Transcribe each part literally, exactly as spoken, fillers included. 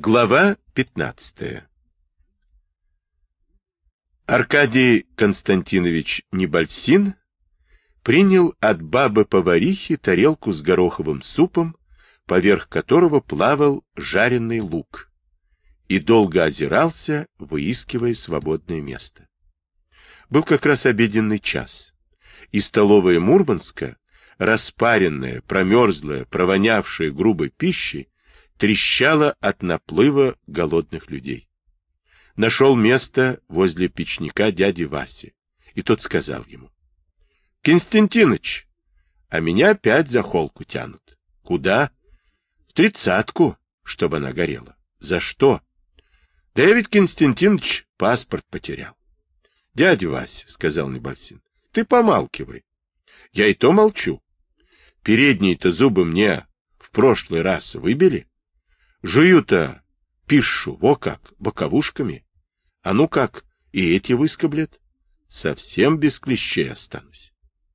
Глава пятнадцатая. Аркадий Константинович Небольсин принял от бабы-поварихи тарелку с гороховым супом, поверх которого плавал жареный лук, и долго озирался, выискивая свободное место. Был как раз обеденный час, и столовая Мурманска, распаренная, промерзлая, провонявшая грубой пищей, трещала от наплыва голодных людей. Нашел место возле печника дяди Васи, и тот сказал ему: — Константиныч, а меня опять за холку тянут. — Куда? — В тридцатку, чтобы она горела. — За что? — Да я ведь, Константиныч, паспорт потерял. — Дядя Вася, — сказал Небольсин, — ты помалкивай. — Я и то молчу. Передние-то зубы мне в прошлый раз выбили. Жую-то, пишу, во как, боковушками. А ну как, и эти выскоблят. Совсем без клещей останусь.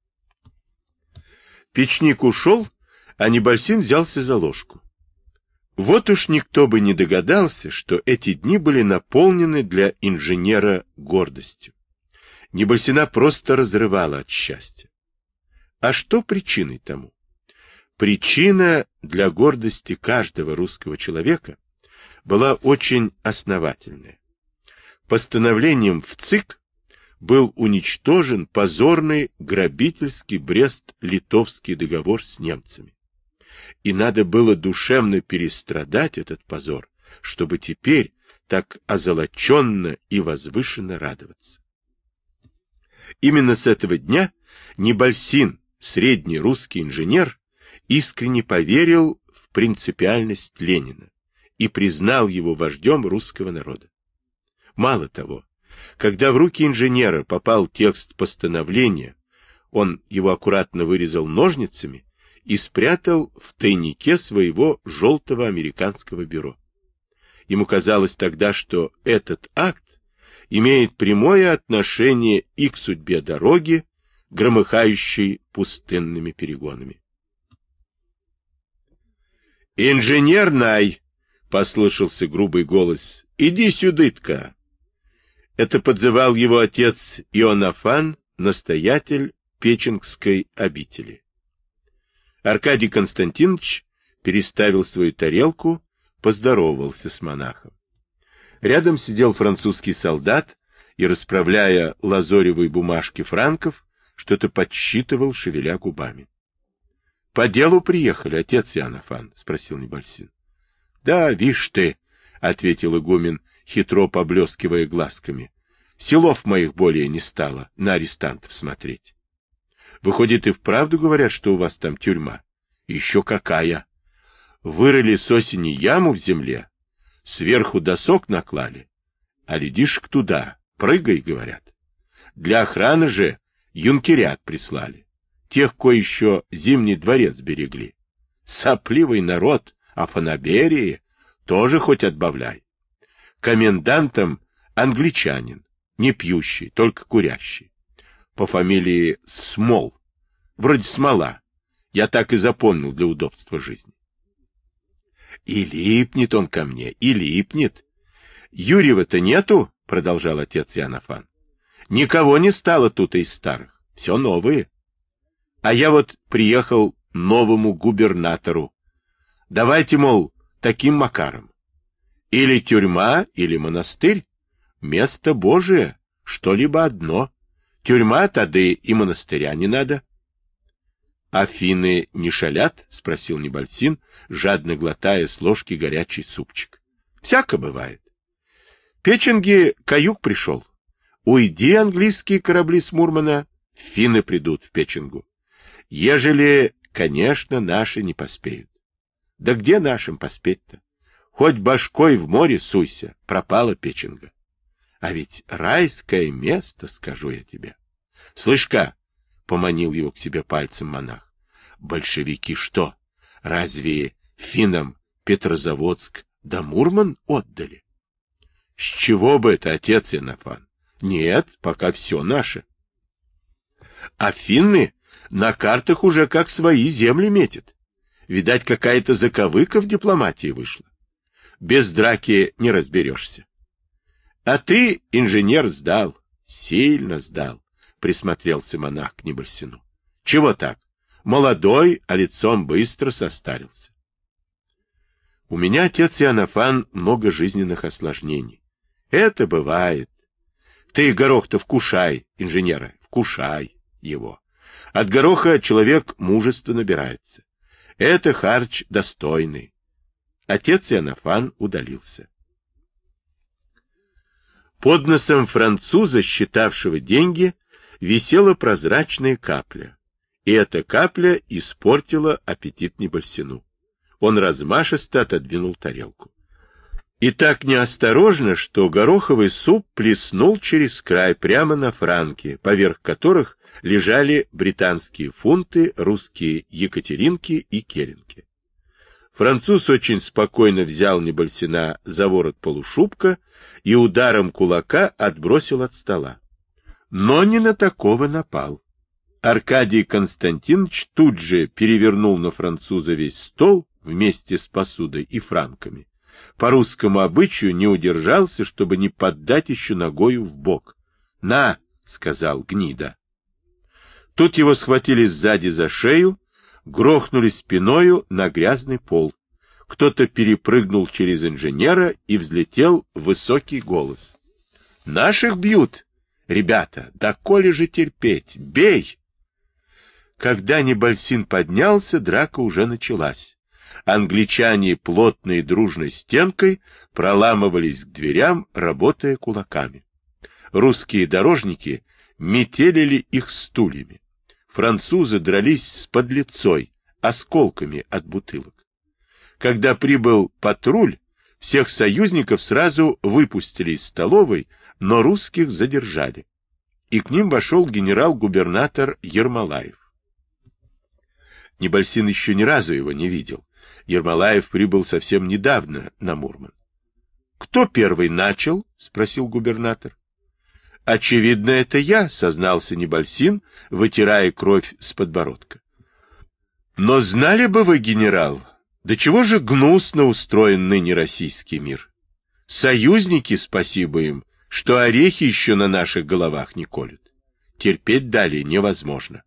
Печник ушел, а Небольсин взялся за ложку. Вот уж никто бы не догадался, что эти дни были наполнены для инженера гордостью. Небольсина просто разрывала от счастья. А что причиной тому? Причина для гордости каждого русского человека была очень основательная. Постановлением в ЦИК был уничтожен позорный грабительский Брест-Литовский договор с немцами. И надо было душевно перестрадать этот позор, чтобы теперь так озолоченно и возвышенно радоваться. Именно с этого дня Небольсин, средний русский инженер, искренне поверил в принципиальность Ленина и признал его вождем русского народа. Мало того, когда в руки инженера попал текст постановления, он его аккуратно вырезал ножницами и спрятал в тайнике своего желтого американского бюро. Ему казалось тогда, что этот акт имеет прямое отношение и к судьбе дороги, громыхающей пустынными перегонами. «Инженер Най!» — послышался грубый голос. «Иди сюда-ка!» Это подзывал его отец Ионафан, настоятель Печенгской обители. Аркадий Константинович переставил свою тарелку, поздоровался с монахом. Рядом сидел французский солдат и, расправляя лазоревые бумажки франков, что-то подсчитывал, шевеля губами. — По делу приехали, отец Ионафан? — спросил Небольсин. — Да, вишь ты, — ответил игумен, хитро поблескивая глазками. — Селов моих более не стало на арестантов смотреть. — Выходит, и вправду говорят, что у вас там тюрьма? — Еще какая! Вырыли с осени яму в земле, сверху досок наклали, а ледишек туда, прыгай, говорят. Для охраны же юнкерят прислали. Тех, ко еще Зимний дворец берегли. Сопливый народ, а фанаберии тоже хоть отбавляй. Комендантом англичанин, не пьющий, только курящий. По фамилии Смол, вроде Смола. Я так и запомнил для удобства жизни. И липнет он ко мне, и липнет. Юрьева-то нету, продолжал отец Ионафан. Никого не стало тут из старых, все новые. А я вот приехал новому губернатору. Давайте, мол, таким макаром. Или тюрьма, или монастырь. Место Божие, что-либо одно. Тюрьма, тады и монастыря не надо. — Афины не шалят? — спросил Небольсин, жадно глотая с ложки горячий супчик. — Всяко бывает. Печенги каюк пришел. Уйди, английские корабли с Мурмана, финны придут в Печенгу. Ежели, конечно, наши не поспеют. Да где нашим поспеть-то? Хоть башкой в море суйся, пропала Печенга. А ведь райское место, скажу я тебе. Слышь-ка, — поманил его к себе пальцем монах, — большевики что, разве финнам Петрозаводск да Мурман отдали? С чего бы это, отец Ионафан? Нет, пока все наше. А финны на картах уже как свои земли метят. Видать, какая-то заковыка в дипломатии вышла. без драки не разберешься. А ты, инженер, сдал, сильно сдал, присмотрелся монах к Небольсину. Чего так? Молодой, а лицом быстро состарился. У меня, отец Иоаннафан, много жизненных осложнений. Это бывает. Ты горох-то вкушай, инженера, вкушай его. От гороха человек мужество набирается. Это харч достойный. Отец Иоаннафан удалился. Под носом француза, считавшего деньги, висела прозрачная капля. И эта капля испортила аппетит Небольсину. Он размашисто отодвинул тарелку. И так неосторожно, что гороховый суп плеснул через край прямо на франки, поверх которых лежали британские фунты, русские екатеринки и керенки. Француз очень спокойно взял Небольсина за ворот полушубка и ударом кулака отбросил от стола. Но не на такого напал. Аркадий Константинович тут же перевернул на француза весь стол вместе с посудой и франками. По русскому обычаю не удержался, чтобы не поддать еще ногою в бок. — На! — сказал гнида. Тут его схватили сзади за шею, грохнули спиною на грязный пол. Кто-то перепрыгнул через инженера и взлетел высокий голос. — Наших бьют! Ребята, да коли же терпеть? Бей! Когда Небольсин поднялся, драка уже началась. Англичане плотной дружной стенкой проламывались к дверям, работая кулаками. Русские дорожники метелили их стульями. Французы дрались с подлецой, осколками от бутылок. Когда прибыл патруль, всех союзников сразу выпустили из столовой, но русских задержали. И к ним вошел генерал-губернатор Ермолаев. Небольсин еще ни разу его не видел. Ермолаев прибыл совсем недавно на Мурман. — Кто первый начал? — спросил губернатор. — Очевидно, это я, — сознался Небольсин, вытирая кровь с подбородка. — Но знали бы вы, генерал, до чего же гнусно устроен ныне российский мир. Союзники, спасибо им, что орехи еще на наших головах не колют. Терпеть далее невозможно.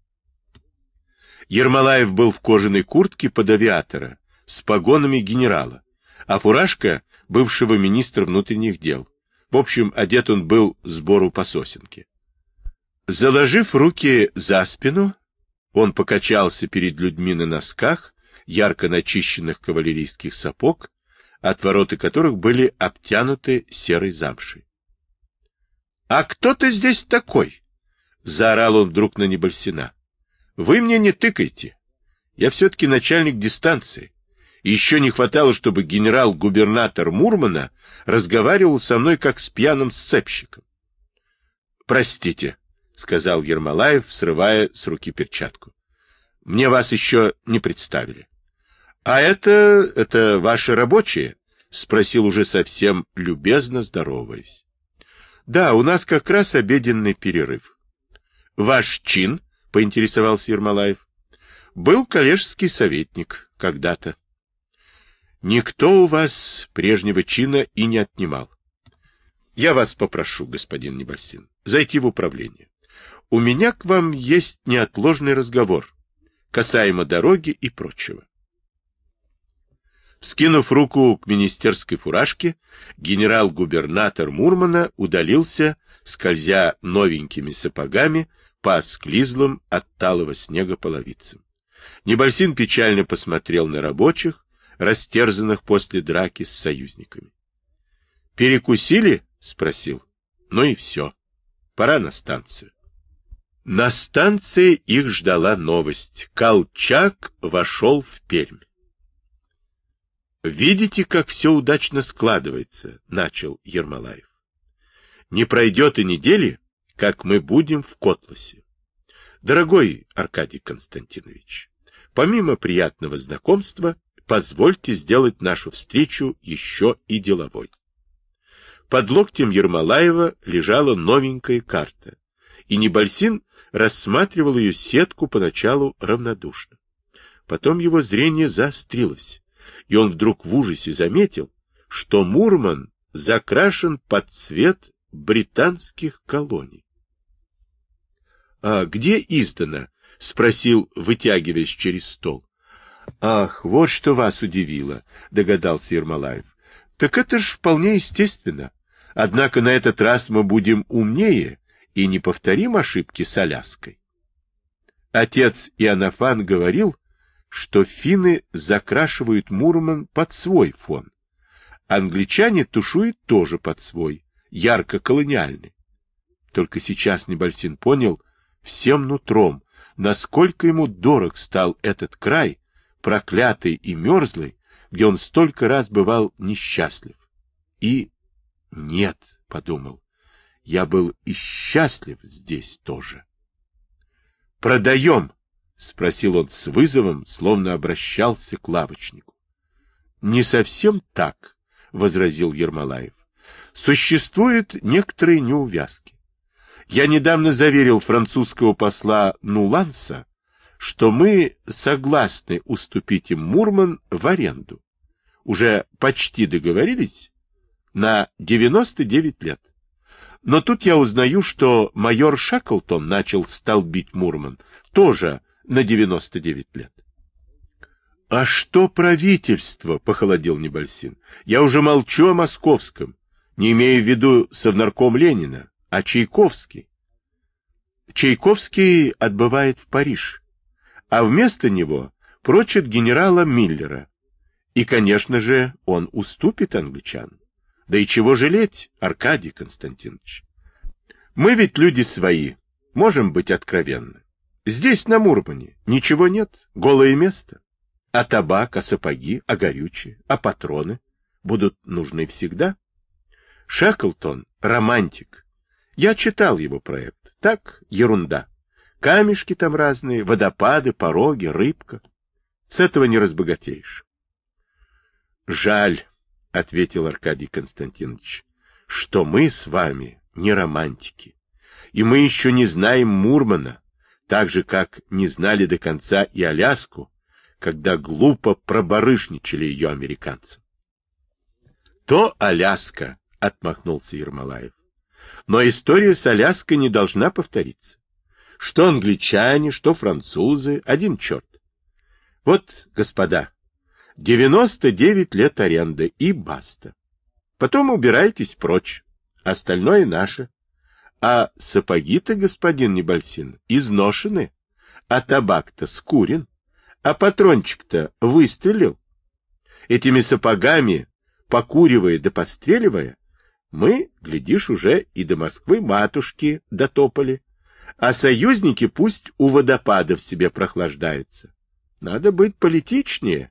Ермолаев был в кожаной куртке под авиатора, с погонами генерала, а фуражка — бывшего министра внутренних дел. В общем, одет он был сбору по сосенке. Заложив руки за спину, он покачался перед людьми на носках, ярко начищенных кавалерийских сапог, отвороты которых были обтянуты серой замшей. — А кто ты здесь такой? — заорал он вдруг на Небольсина. — Вы мне не тыкайте. Я все-таки начальник дистанции. И еще не хватало, чтобы генерал-губернатор Мурмана разговаривал со мной, как с пьяным сцепщиком. — Простите, — сказал Ермолаев, срывая с руки перчатку. — Мне вас еще не представили. — А это... это ваши рабочие? — спросил уже совсем любезно, здороваясь. — Да, у нас как раз обеденный перерыв. — Ваш чин? — поинтересовался Ермолаев. — Был коллежский советник когда-то. — Никто у вас прежнего чина и не отнимал. — Я вас попрошу, господин Небольсин, зайти в управление. У меня к вам есть неотложный разговор, касаемо дороги и прочего. Скинув руку к министерской фуражке, генерал-губернатор Мурмана удалился, скользя новенькими сапогами по осклизлым от талого снега половицам. Небольсин печально посмотрел на рабочих, растерзанных после драки с союзниками. — Перекусили? — спросил. — Ну и все. Пора на станцию. На станции их ждала новость. Колчак вошел в Пермь. «Видите, как все удачно складывается», — начал Ермолаев. «Не пройдет и недели, как мы будем в Котласе. Дорогой Аркадий Константинович, помимо приятного знакомства, позвольте сделать нашу встречу еще и деловой». Под локтем Ермолаева лежала новенькая карта, и Небольсин рассматривал ее сетку поначалу равнодушно. Потом его зрение заострилось, и он вдруг в ужасе заметил, что Мурман закрашен под цвет британских колоний. — А где издано? — спросил, вытягиваясь через стол. — Ах, вот что вас удивило, — догадался Ермолаев. — Так это ж вполне естественно. Однако на этот раз мы будем умнее и не повторим ошибки с Аляской. Отец Иоаннафан говорил, что финны закрашивают Мурман под свой фон. Англичане тушуют тоже под свой, ярко-колониальный. Только сейчас Небольсин понял всем нутром, насколько ему дорог стал этот край, проклятый и мерзлый, где он столько раз бывал несчастлив. И нет, — подумал, — я был и счастлив здесь тоже. «Продаем?» — спросил он с вызовом, словно обращался к лавочнику. — Не совсем так, — возразил Ермолаев. — Существуют некоторые неувязки. Я недавно заверил французского посла Нуланса, что мы согласны уступить им Мурман в аренду. Уже почти договорились на девяносто девять лет. Но тут я узнаю, что майор Шеклтон начал столбить Мурман тоже на девяносто девять лет. — А что правительство? — похолодел Небольсин. — Я уже молчу о московском, не имею в виду совнарком Ленина, а Чайковский. Чайковский отбывает в Париж, а вместо него прочат генерала Миллера. И, конечно же, он уступит англичанам. Да и чего жалеть, Аркадий Константинович? Мы ведь люди свои, можем быть откровенны. Здесь, на Мурмане, ничего нет, голое место. А табак, а сапоги, а горючее, а патроны будут нужны всегда. Шеклтон — романтик. Я читал его проект. Так, ерунда. Камешки там разные, водопады, пороги, рыбка. С этого не разбогатеешь. Жаль, — ответил Аркадий Константинович, — что мы с вами не романтики. И мы еще не знаем Мурмана, так же, как не знали до конца и Аляску, когда глупо пробарышничали ее американцам. — То Аляска, — отмахнулся Ермолаев. — Но история с Аляской не должна повториться. Что англичане, что французы, один черт. Вот, господа, девяносто девять лет аренды и баста. Потом убирайтесь прочь, остальное наше. А сапоги-то, господин Небольсин, изношены, а табак-то скурен, а патрончик-то выстрелил. Этими сапогами, покуривая да постреливая, мы, глядишь, уже и до Москвы-матушки дотопали, а союзники пусть у водопадов себе прохлаждаются. Надо быть политичнее.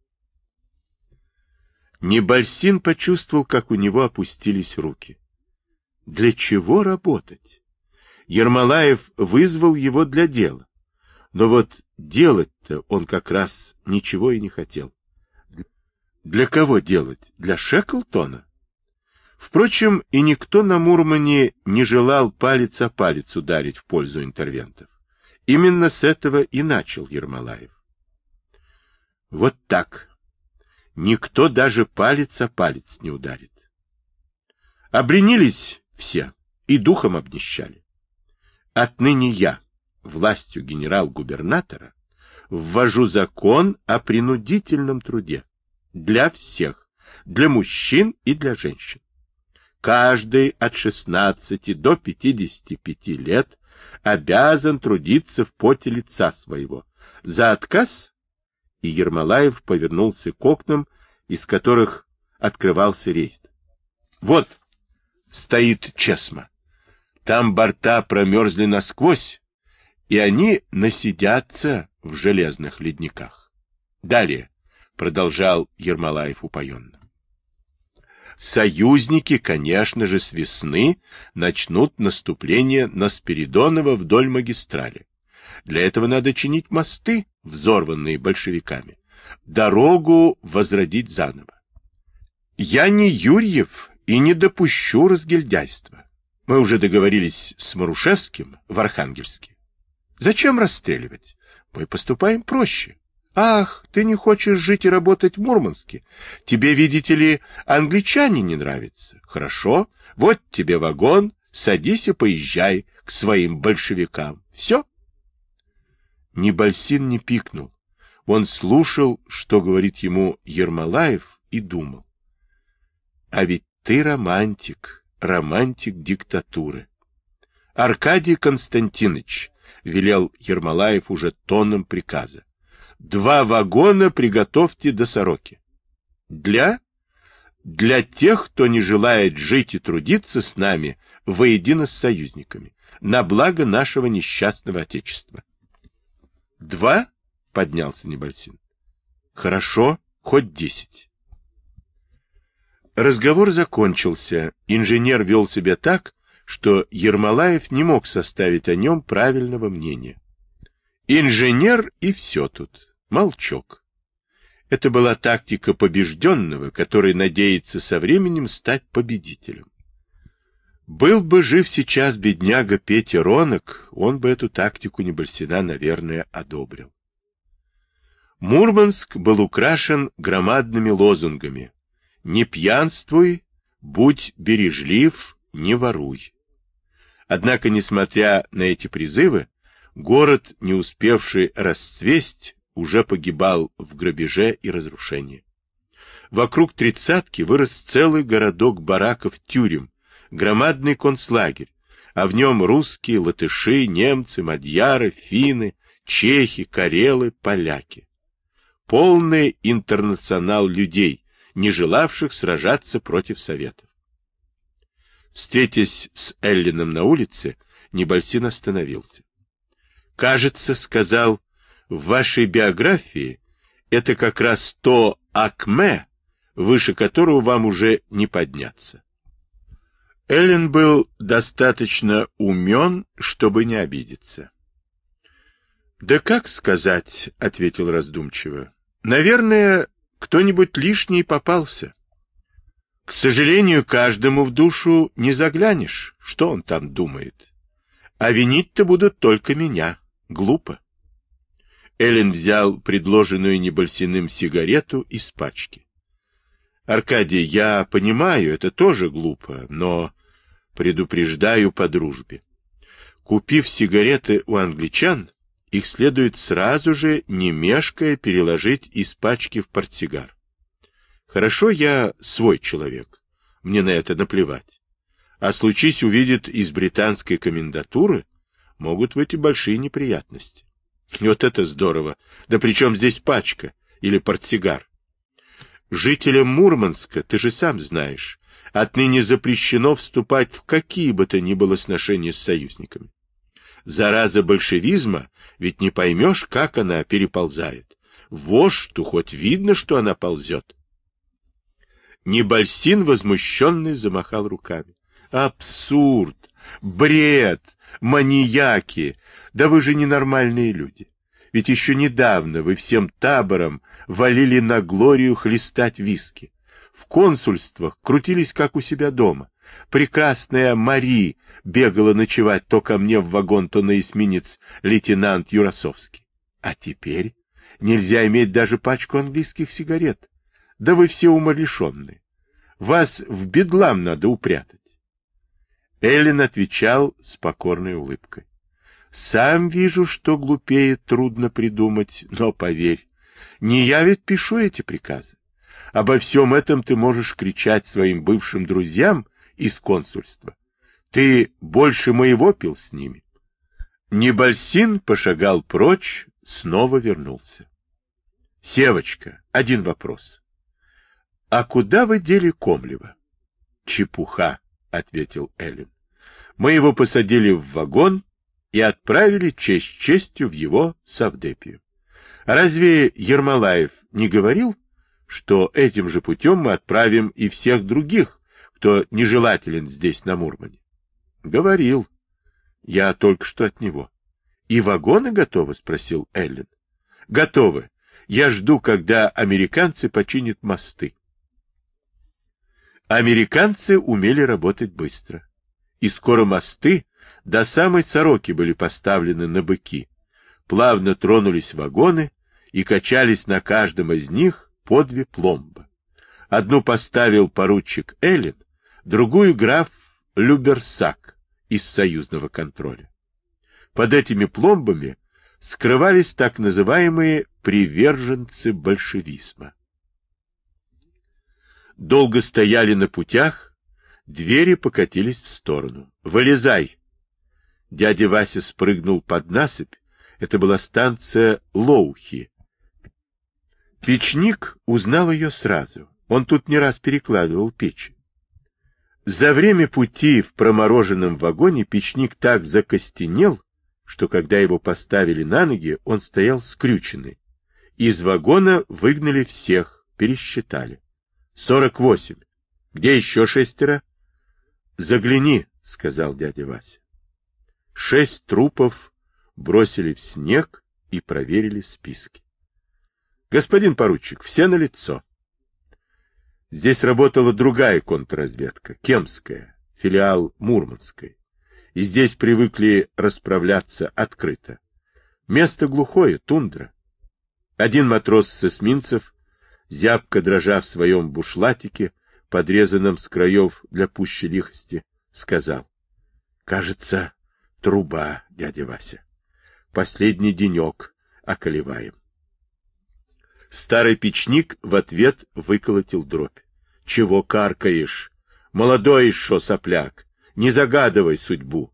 Небольсин почувствовал, как у него опустились руки. Для чего работать? Ермолаев вызвал его для дела. Но вот делать-то он как раз ничего и не хотел. Для кого делать? Для Шеклтона? Впрочем, и никто на Мурмане не желал палец о палец ударить в пользу интервентов. Именно с этого и начал Ермолаев. Вот так. Никто даже палец о палец не ударит. Обленились все и духом обнищали. Отныне я, властью генерал-губернатора, ввожу закон о принудительном труде для всех, для мужчин и для женщин. Каждый от шестнадцати до пятидесяти пяти лет обязан трудиться в поте лица своего. За отказ... И Ермолаев повернулся к окнам, из которых открывался рейд. Вот стоит Чесма. Там борта промерзли насквозь, и они насидятся в железных ледниках. Далее, продолжал Ермолаев упоенно. Союзники, конечно же, с весны начнут наступление на Спиридоново вдоль магистрали. Для этого надо чинить мосты, взорванные большевиками, дорогу возродить заново. Я не Юрьев и не допущу разгильдяйства. Мы уже договорились с Марушевским в Архангельске. Зачем расстреливать? Мы поступаем проще. Ах, ты не хочешь жить и работать в Мурманске? Тебе, видите ли, англичане не нравятся. Хорошо, вот тебе вагон, садись и поезжай к своим большевикам. Все. Ни Бальсин не пикнул. Он слушал, что говорит ему Ермолаев, и думал. А ведь ты романтик, романтик диктатуры. Аркадий Константинович, велел Ермолаев уже тоном приказа, два вагона приготовьте до Сороки. Для? Для тех, кто не желает жить и трудиться с нами воедино с союзниками, на благо нашего несчастного Отечества. Два? Поднялся Небольсин. Хорошо, хоть десять. Разговор закончился. Инженер вел себя так, что Ермолаев не мог составить о нем правильного мнения. Инженер и все тут. Молчок. Это была тактика побежденного, который надеется со временем стать победителем. Был бы жив сейчас бедняга Петя Ронок, он бы эту тактику Небольсина, наверное, одобрил. Мурманск был украшен громадными лозунгами: «Не пьянствуй, будь бережлив, не воруй». Однако, несмотря на эти призывы, город, не успевший расцвесть, уже погибал в грабеже и разрушении. Вокруг тридцатки вырос целый городок бараков-тюрем, громадный концлагерь, а в нем русские, латыши, немцы, мадьяры, финны, чехи, карелы, поляки. Полный интернационал людей, не желавших сражаться против Советов. Встретясь с Эллином на улице, Небольсин остановился. «Кажется, — сказал, — в вашей биографии это как раз то акме, выше которого вам уже не подняться». Эллин был достаточно умен, чтобы не обидеться. «Да как сказать, — ответил раздумчиво, — наверное, кто-нибудь лишний попался. К сожалению, каждому в душу не заглянешь, что он там думает. А винить-то будут только меня. Глупо». Эллин взял предложенную Небольсиным сигарету из пачки. «Аркадий, я понимаю, это тоже глупо, но предупреждаю по дружбе. Купив сигареты у англичан, их следует сразу же, не мешкая, переложить из пачки в портсигар. Хорошо, я свой человек, мне на это наплевать. А случись увидит из британской комендатуры, могут выйти большие неприятности. Вот это здорово! Да при чем здесь пачка или портсигар? Жителям Мурманска, ты же сам знаешь, отныне запрещено вступать в какие бы то ни было сношения с союзниками. Зараза большевизма, ведь не поймешь, как она переползает. Вождь-то хоть видно, что она ползет. Небольсин, возмущенный, замахал руками. Абсурд! Бред! Маньяки! Да вы же ненормальные люди. Ведь еще недавно вы всем табором валили на Глорию хлестать виски. В консульствах крутились, как у себя дома. Прекрасная Мари бегала ночевать то ко мне в вагон, то на эсминец лейтенант Юрасовский. А теперь нельзя иметь даже пачку английских сигарет. Да вы все умалишенные. Вас в бедлам надо упрятать. Эллин отвечал с покорной улыбкой. Сам вижу, что глупее трудно придумать, но поверь, не я ведь пишу эти приказы. Обо всем этом ты можешь кричать своим бывшим друзьям из консульства. Ты больше моего пил с ними. Небольсин пошагал прочь, снова вернулся. — Севочка, один вопрос. — А куда вы дели Комлева? — Чепуха, — ответил Эллин. — Мы его посадили в вагон и отправили честь честью в его совдепию. Разве Ермолаев не говорил, что этим же путем мы отправим и всех других, кто нежелателен здесь, на Мурмане? — Говорил. Я только что от него. — И вагоны готовы? — спросил Эллин. — Готовы. Я жду, когда американцы починят мосты. Американцы умели работать быстро. И скоро мосты до самой Сороки были поставлены на быки. Плавно тронулись вагоны, и качались на каждом из них по две пломбы. Одну поставил поручик Эллен, другую граф Люберсак из союзного контроля. Под этими пломбами скрывались так называемые приверженцы большевизма. Долго стояли на путях, двери покатились в сторону. «Вылезай!» Дядя Вася спрыгнул под насыпь. Это была станция Лоухи. Печник узнал ее сразу. Он тут не раз перекладывал печь. За время пути в промороженном вагоне печник так закостенел, что когда его поставили на ноги, он стоял скрюченный. Из вагона выгнали всех, пересчитали. Сорок восемь. Где еще шестеро? Загляни, сказал дядя Вася. Шесть трупов бросили в снег и проверили списки. Господин поручик, все налицо. Здесь работала другая контрразведка, Кемская, филиал Мурманской. И здесь привыкли расправляться открыто. Место глухое, тундра. Один матрос с эсминцев, зябко дрожа в своем бушлатике, подрезанном с краев для пущей лихости, сказал: кажется, труба, дядя Вася. Последний денек околеваем. Старый печник в ответ выколотил дробь. Чего каркаешь? Молодой еще сопляк. Не загадывай судьбу.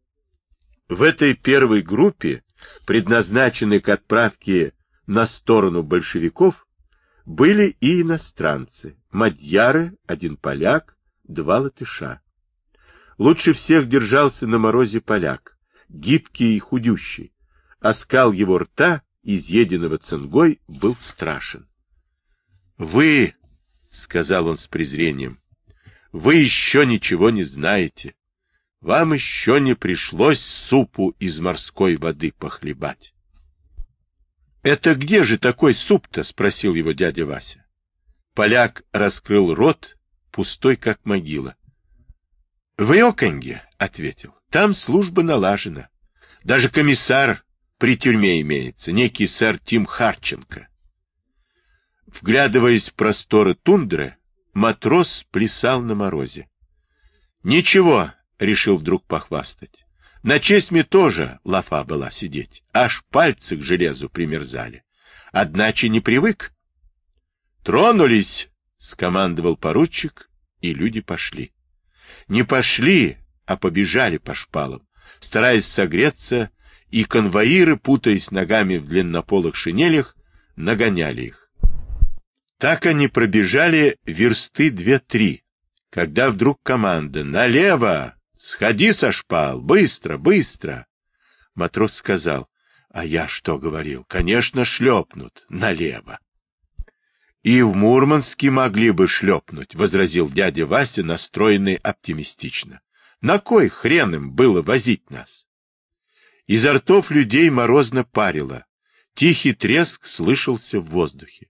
В этой первой группе, предназначенной к отправке на сторону большевиков, были и иностранцы. Мадьяры, один поляк, два латыша. Лучше всех держался на морозе поляк, гибкий и худющий. Оскал его рта, изъеденного цингой, был страшен. — Вы, — сказал он с презрением, — вы еще ничего не знаете. Вам еще не пришлось супу из морской воды похлебать. — Это где же такой суп-то? — спросил его дядя Вася. Поляк раскрыл рот, пустой как могила. — В Йоконге, — ответил, — там служба налажена. Даже комиссар при тюрьме имеется, некий сэр Тим Харченко. Вглядываясь в просторы тундры, матрос плясал на морозе. — Ничего, — решил вдруг похвастать, — на Чесме тоже лафа была сидеть, аж пальцы к железу примерзали. Одначе не привык. — Тронулись, — скомандовал поручик, и люди пошли. Не пошли, а побежали по шпалам, стараясь согреться, и конвоиры, путаясь ногами в длиннополых шинелях, нагоняли их. Так они пробежали версты две-три, когда вдруг команда: «Налево! Сходи со шпал! Быстро, быстро!» Матрос сказал: «А я что говорил? Конечно, шлепнут налево!» «И в Мурманске могли бы шлепнуть», — возразил дядя Вася, настроенный оптимистично. «На кой хрен им было возить нас?» Изо ртов людей морозно парило. Тихий треск слышался в воздухе.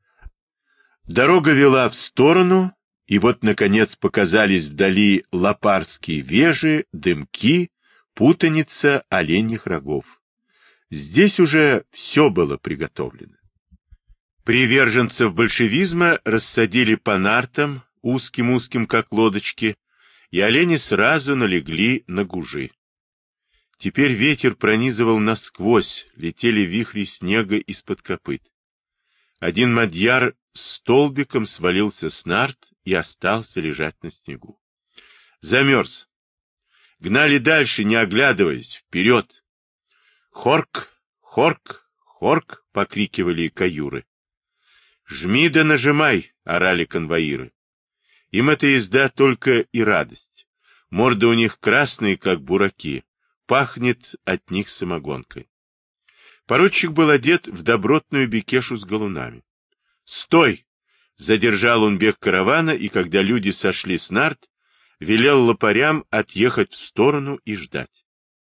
Дорога вела в сторону, и вот, наконец, показались вдали лопарские вежи, дымки, путаница оленьих рогов. Здесь уже все было приготовлено. Приверженцев большевизма рассадили по нартам, узким-узким, как лодочки, и олени сразу налегли на гужи. Теперь ветер пронизывал насквозь, летели вихри снега из-под копыт. Один мадьяр столбиком свалился с нарт и остался лежать на снегу. Замерз. Гнали дальше, не оглядываясь, вперед. «Хорк! Хорк! Хорк!» — покрикивали каюры. «Жми да нажимай!» — орали конвоиры. Им эта езда только и радость. Морды у них красные, как бураки. Пахнет от них самогонкой. Поручик был одет в добротную бекешу с галунами. «Стой!» — задержал он бег каравана, и когда люди сошли с нарт, велел лопарям отъехать в сторону и ждать.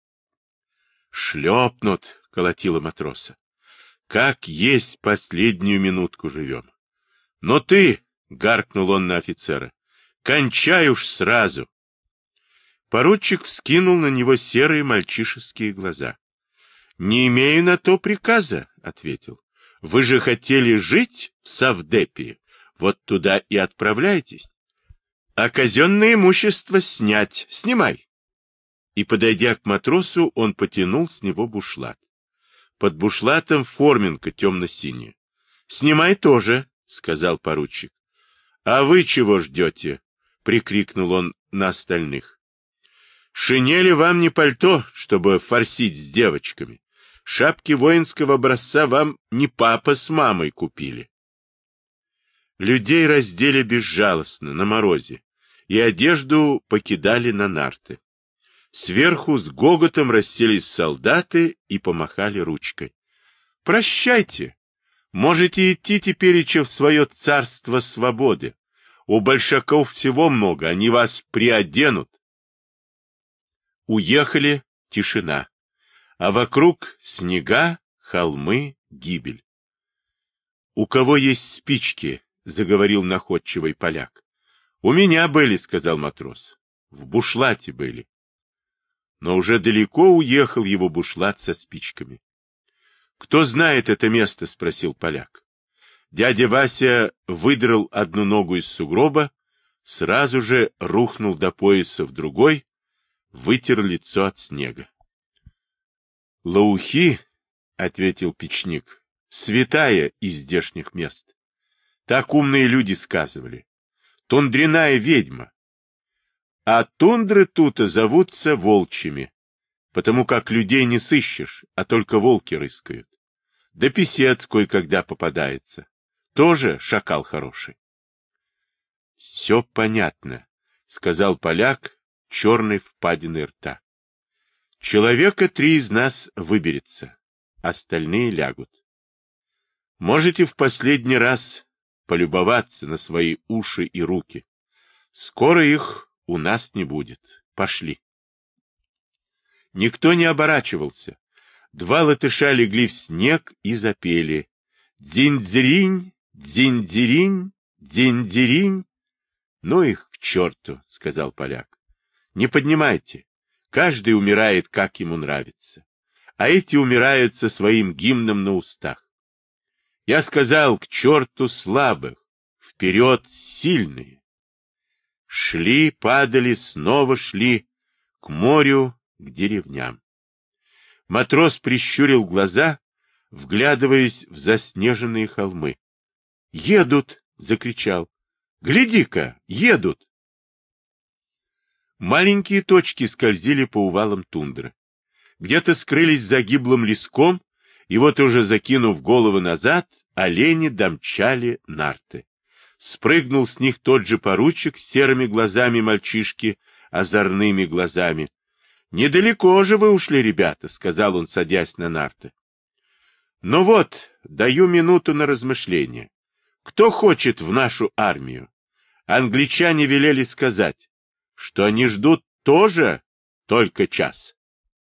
«Шлепнут!» — колотило матроса. «Как есть последнюю минутку живем!» «Но ты!» — гаркнул он на офицера. «Кончай уж сразу!» Поручик вскинул на него серые мальчишеские глаза. — Не имею на то приказа, — ответил. — Вы же хотели жить в Савдепе, вот туда и отправляйтесь. А казенное имущество снять, снимай. И, подойдя к матросу, он потянул с него бушлат. Под бушлатом форменка темно-синяя. — Снимай тоже, — сказал поручик. — А вы чего ждете? — прикрикнул он на остальных. — Шинели вам не пальто, чтобы форсить с девочками. Шапки воинского образца вам не папа с мамой купили. Людей раздели безжалостно, на морозе, и одежду покидали на нарты. Сверху с гоготом расселись солдаты и помахали ручкой. — Прощайте! Можете идти тепереча в свое царство свободы. У большаков всего много, они вас приоденут. Уехали, тишина. А вокруг снега, холмы, гибель. — У кого есть спички? — заговорил находчивый поляк. — У меня были, — сказал матрос. — В бушлате были. Но уже далеко уехал его бушлат со спичками. — Кто знает это место? — спросил поляк. Дядя Вася выдрал одну ногу из сугроба, сразу же рухнул до пояса в другой, вытер лицо от снега. — Лаухи, — ответил печник, — святая из здешних мест. Так умные люди сказывали. Тундряная ведьма. А тундры тут зовутся волчьими, потому как людей не сыщешь, а только волки рыскают. Да писец кое-когда попадается. Тоже шакал хороший. — Все понятно, — сказал поляк черной впадиной рта. — Человека три из нас выберется, остальные лягут. Можете в последний раз полюбоваться на свои уши и руки. Скоро их у нас не будет. Пошли. Никто не оборачивался. Два латыша легли в снег и запели. Дзинь-дзиринь, дзинь-дзиринь, дзинь-дзиринь. Ну их к черту, — сказал поляк. Не поднимайте. Каждый умирает, как ему нравится. А эти умирают со своим гимном на устах. Я сказал, к черту слабых, вперед сильные. Шли, падали, снова шли, к морю, к деревням. Матрос прищурил глаза, вглядываясь в заснеженные холмы. — Едут! — закричал. — Гляди-ка, едут! Маленькие точки скользили по увалам тундры. Где-то скрылись за гиблым леском, и вот уже закинув головы назад, олени домчали нарты. Спрыгнул с них тот же поручик с серыми глазами мальчишки, озорными глазами. — Недалеко же вы ушли, ребята, — сказал он, садясь на нарты. — Ну вот, даю минуту на размышление. Кто хочет в нашу армию? Англичане велели сказать, что они ждут тоже только час.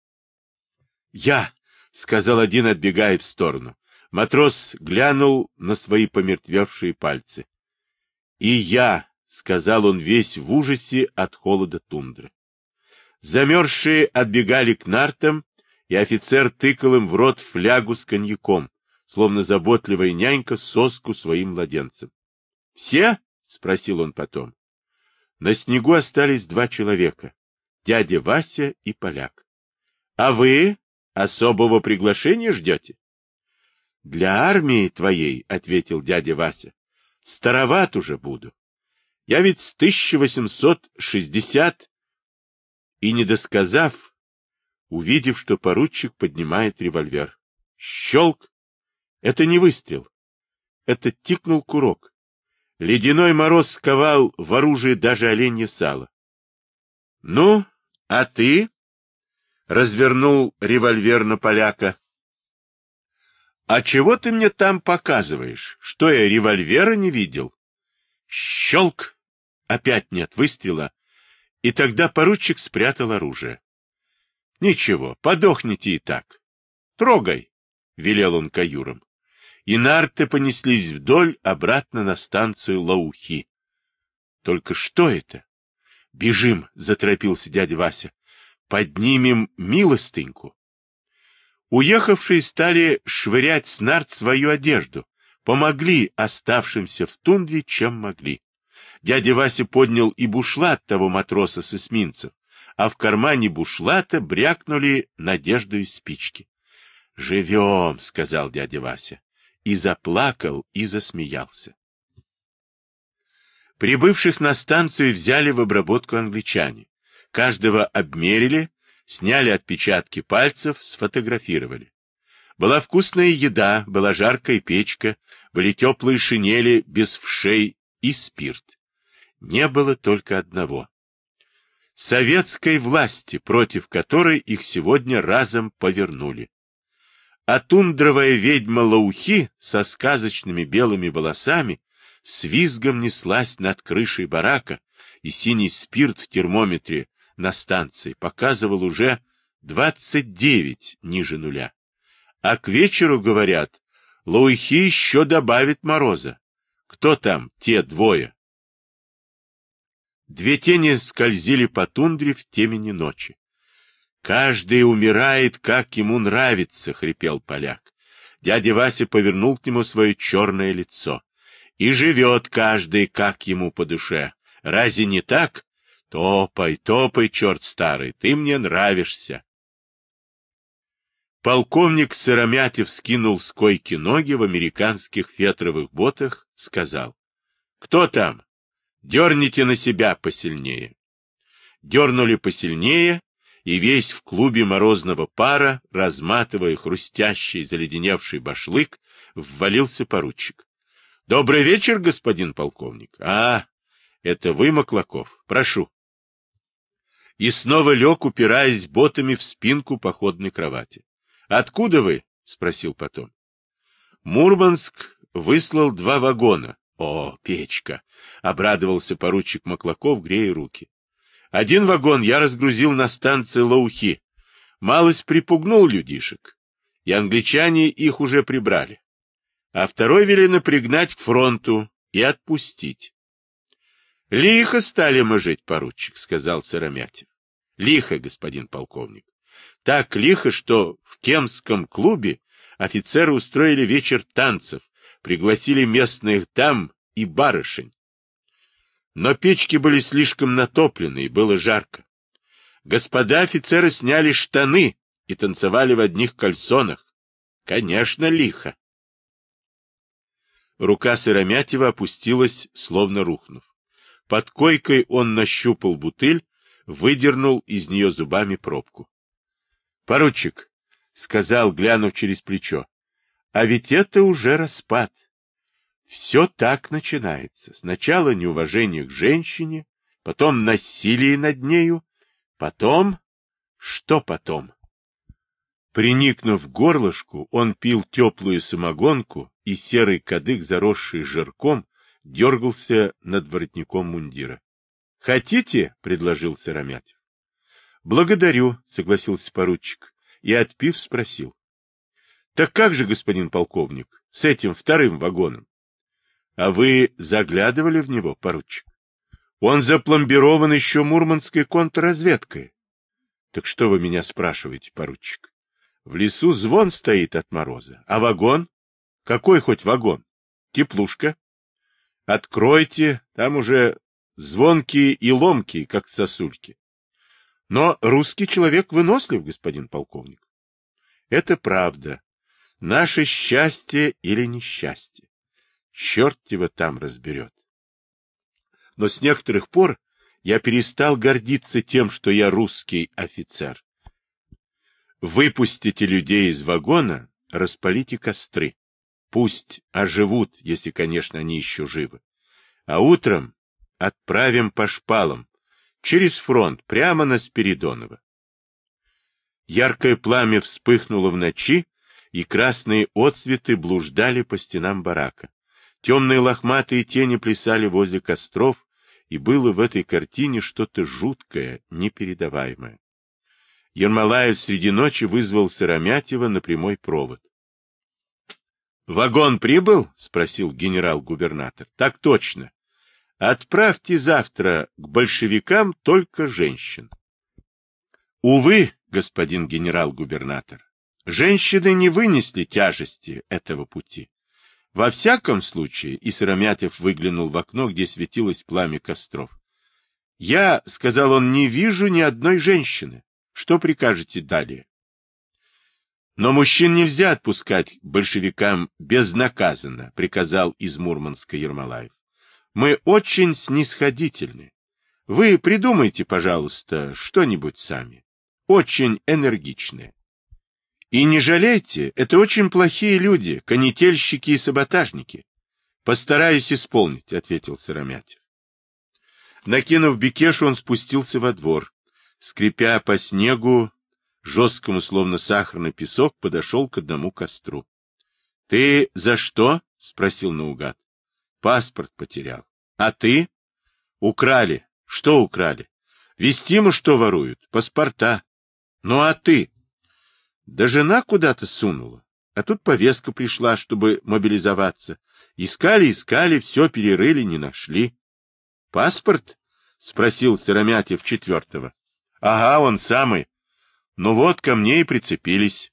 — Я, — сказал один, отбегая в сторону. Матрос глянул на свои помертвевшие пальцы. — И я, — сказал он весь в ужасе от холода тундры. Замерзшие отбегали к нартам, и офицер тыкал им в рот флягу с коньяком, словно заботливая нянька соску своим младенцем. — Все? — спросил он потом. На снегу остались два человека — дядя Вася и поляк. — А вы особого приглашения ждете? — Для армии твоей, — ответил дядя Вася, — староват уже буду. Я ведь с тысяча восемьсот шестьдесят... И, не досказав, увидев, что поручик поднимает револьвер. Щелк! Это не выстрел. Это тикнул курок. Ледяной мороз сковал в оружие даже оленье сало. — Ну, а ты? — развернул револьвер на поляка. — А чего ты мне там показываешь? Что я револьвера не видел? Щелк! Опять нет выстрела. И тогда поручик спрятал оружие. — Ничего, подохните и так. — Трогай, — велел он каюрам. И нарты понеслись вдоль, обратно на станцию Лаухи. — Только что это? — Бежим, — заторопился дядя Вася. — Поднимем милостыньку. Уехавшие стали швырять с нарт свою одежду, помогли оставшимся в тундре, чем могли. Дядя Вася поднял и бушлат того матроса с эсминцев, а в кармане бушлата брякнули надежду и спички. «Живем», — сказал дядя Вася, и заплакал, и засмеялся. Прибывших на станцию взяли в обработку англичане. Каждого обмерили, сняли отпечатки пальцев, сфотографировали. Была вкусная еда, была жаркая печка, были теплые шинели без вшей и спирт. Не было только одного — советской власти, против которой их сегодня разом повернули. А тундровая ведьма Лаухи со сказочными белыми волосами с визгом неслась над крышей барака, и синий спирт в термометре на станции показывал уже двадцать девять ниже нуля. А к вечеру, говорят, Лаухи еще добавит мороза. Кто там те двое? Две тени скользили по тундре в темени ночи. «Каждый умирает, как ему нравится», — хрипел поляк. Дядя Вася повернул к нему свое черное лицо. «И живет каждый, как ему по душе. Разве не так? Топай, топай, черт старый, ты мне нравишься». Полковник Сыромятев скинул с койки ноги в американских фетровых ботах, сказал: «Кто там? Дерните на себя посильнее». Дернули посильнее, и весь в клубе морозного пара, разматывая хрустящий заледеневший башлык, ввалился поручик. — Добрый вечер, господин полковник. — А, это вы, Маклаков? Прошу. И снова лег, упираясь ботами в спинку походной кровати. — Откуда вы? — спросил потом. — Мурманск выслал два вагона. — О, печка! — обрадовался поручик Маклаков, грея руки. Один вагон я разгрузил на станции Лаухи. Малость припугнул людишек, и англичане их уже прибрали. А второй велено пригнать к фронту и отпустить. — Лихо стали мы жить, поручик, — сказал Сыромятев. — Лихо, господин полковник. Так лихо, что в Кемском клубе офицеры устроили вечер танцев, пригласили местных дам и барышень. Но печки были слишком натоплены, и было жарко. Господа офицеры сняли штаны и танцевали в одних кальсонах. Конечно, лихо. Рука Сыромятева опустилась, словно рухнув. Под койкой он нащупал бутыль, выдернул из нее зубами пробку. — Поручик, — сказал, глянув через плечо, — а ведь это уже распад. Все так начинается. Сначала неуважение к женщине, потом насилие над нею, потом... Что потом? Приникнув к горлышку, он пил теплую самогонку, и серый кадык, заросший жирком, дергался над воротником мундира. — Хотите? — предложил Сыромятев. — Благодарю, — согласился поручик, и, отпив, спросил. — Так как же, господин полковник, с этим вторым вагоном? — А вы заглядывали в него, поручик? Он запломбирован еще мурманской контрразведкой. — Так что вы меня спрашиваете, поручик? В лесу звон стоит от мороза. А вагон? Какой хоть вагон? Теплушка. Откройте, там уже звонкие и ломкие, как сосульки. Но русский человек вынослив, господин полковник. Это правда. Наше счастье или несчастье. Черт его там разберет. Но с некоторых пор я перестал гордиться тем, что я русский офицер. Выпустите людей из вагона, распалите костры. Пусть оживут, если, конечно, они еще живы. А утром отправим по шпалам, через фронт, прямо на Спиридоново. Яркое пламя вспыхнуло в ночи, и красные отцветы блуждали по стенам барака. Темные лохматые тени плясали возле костров, и было в этой картине что-то жуткое, непередаваемое. Ермолаев среди ночи вызвал Сыромятева на прямой провод. — Вагон прибыл? — спросил генерал-губернатор. — Так точно. Отправьте завтра к большевикам только женщин. — Увы, господин генерал-губернатор, Женщины не вынесли тяжести этого пути. Во всяком случае, и Сыромятев выглянул в окно, где светилось пламя костров. Я, — сказал он, — не вижу ни одной женщины. Что прикажете далее? Но мужчин нельзя отпускать большевикам безнаказанно, — приказал из Мурманска Ермолаев. Мы очень снисходительны. Вы придумайте, пожалуйста, что-нибудь сами. Очень энергичное. И не жалейте, это очень плохие люди, канительщики и саботажники. Постараюсь исполнить, — ответил Сыромятев. Накинув бекешу, он спустился во двор. Скрипя по снегу, жесткому, словно сахарный песок, подошел к одному костру. — Ты за что? — спросил наугад. — Паспорт потерял. — А ты? — Украли. — Что украли? — Вестимо, что воруют. Паспорта. — Ну, а ты? — Да жена куда-то сунула. А тут повестка пришла, чтобы мобилизоваться. Искали, искали, все перерыли, не нашли. — Паспорт? — спросил Сыромятев четвертого. — Ага, он самый. Ну вот, ко мне и прицепились.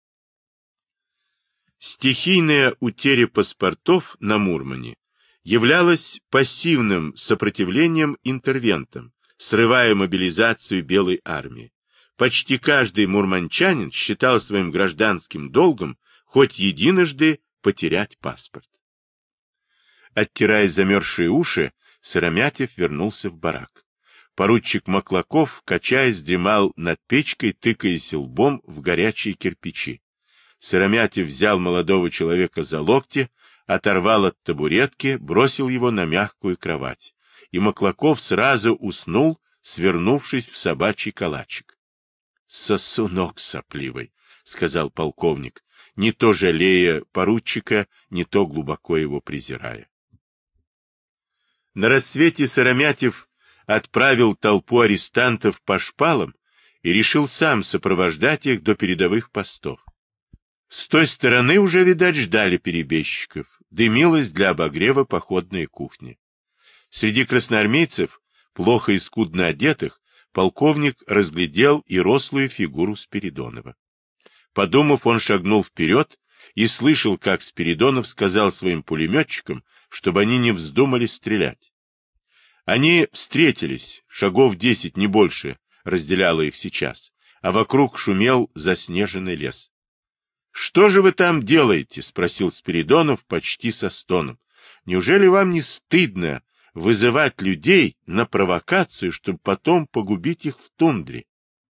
Стихийная утеря паспортов на Мурмане являлась пассивным сопротивлением интервентам, срывая мобилизацию Белой армии. Почти каждый мурманчанин считал своим гражданским долгом хоть единожды потерять паспорт. Оттирая замерзшие уши, Сыромятев вернулся в барак. Поручик Маклаков, качаясь, дремал над печкой, тыкаясь лбом в горячие кирпичи. Сыромятев взял молодого человека за локти, оторвал от табуретки, бросил его на мягкую кровать. И Маклаков сразу уснул, свернувшись в собачий калачик. — Сосунок сопливый, — сказал полковник, не то жалея поручика, не то глубоко его презирая. На рассвете Сыромятев отправил толпу арестантов по шпалам и решил сам сопровождать их до передовых постов. С той стороны уже, видать, ждали перебежчиков, дымилась для обогрева походная кухня. Среди красноармейцев, плохо и скудно одетых, полковник разглядел и рослую фигуру Спиридонова. Подумав, он шагнул вперед и слышал, как Спиридонов сказал своим пулеметчикам, чтобы они не вздумали стрелять. Они встретились, шагов десять, не больше, разделяло их сейчас, а вокруг шумел заснеженный лес. — Что же вы там делаете? — спросил Спиридонов почти со стоном. — Неужели вам не стыдно вызывать людей на провокацию, чтобы потом погубить их в тундре?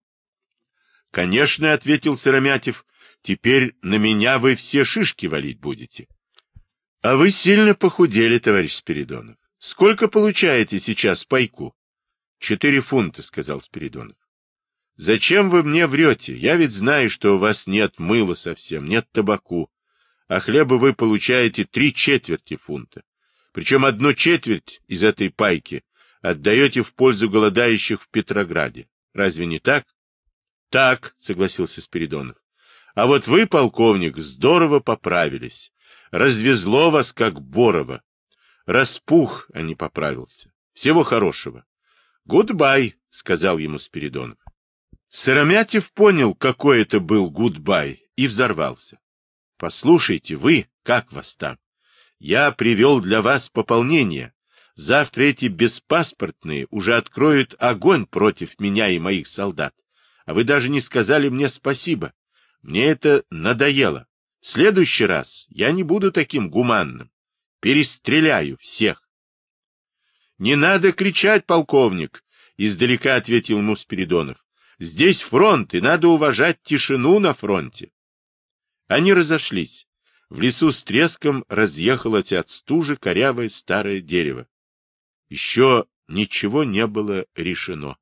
— Конечно, — ответил Сыромятев, — теперь на меня вы все шишки валить будете. — А вы сильно похудели, товарищ Спиридонов. Сколько получаете сейчас пайку? — Четыре фунта, — сказал Спиридонов. — Зачем вы мне врете? Я ведь знаю, что у вас нет мыла совсем, нет табаку, а хлеба вы получаете три четверти фунта. Причем одну четверть из этой пайки отдаете в пользу голодающих в Петрограде. Разве не так? — Так, — согласился Спиридонов. — А вот вы, полковник, здорово поправились. Развезло вас, как Борова. Распух, а не поправился. Всего хорошего. — Гудбай, — сказал ему Спиридонов. Сыромятев понял, какой это был гудбай, и взорвался. — Послушайте, вы, как вас там? Я привел для вас пополнение. Завтра эти беспаспортные уже откроют огонь против меня и моих солдат. А вы даже не сказали мне спасибо. Мне это надоело. В следующий раз я не буду таким гуманным. Перестреляю всех. — Не надо кричать, полковник, — издалека ответил ему Спиридонов. — Здесь фронт, и надо уважать тишину на фронте. Они разошлись. В лесу с треском разъехалось от стужи корявое старое дерево. Еще ничего не было решено.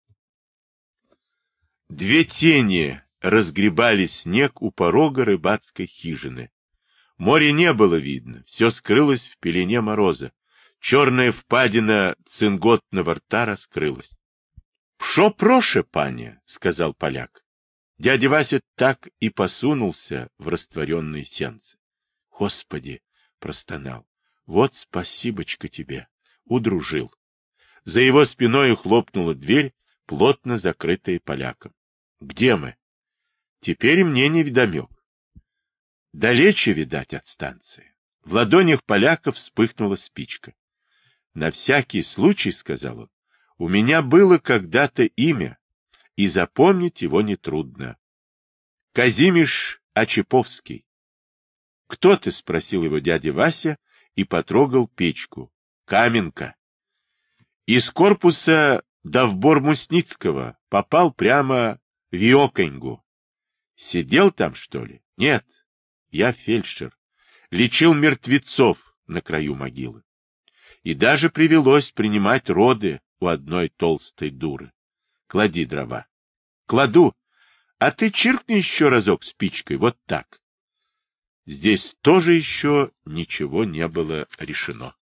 Две тени разгребали снег у порога рыбацкой хижины. Моря не было видно, все скрылось в пелене мороза. Черная впадина цинготного рта раскрылась. — Пшо проше, паня, — сказал поляк. Дядя Вася так и посунулся в растворенные сенцы. — Господи! — простонал. — Вот спасибочка тебе! Удружил. За его спиной хлопнула дверь, плотно закрытая поляком. — Где мы? — Теперь мне невдомек. Далече, видать, от станции. В ладонях поляков вспыхнула спичка. На всякий случай, — сказал он, — у меня было когда-то имя, и запомнить его нетрудно. Казимиш Очаповский. — Кто ты? — спросил его дядя Вася и потрогал печку. — Каменка. Из корпуса Довбор Мусницкого попал прямо в Иоконьгу. Сидел там, что ли? Нет, я фельдшер. Лечил мертвецов на краю могилы. И даже привелось принимать роды у одной толстой дуры. Клади дрова. Кладу. А ты чиркни еще разок спичкой, вот так. Здесь тоже еще ничего не было решено.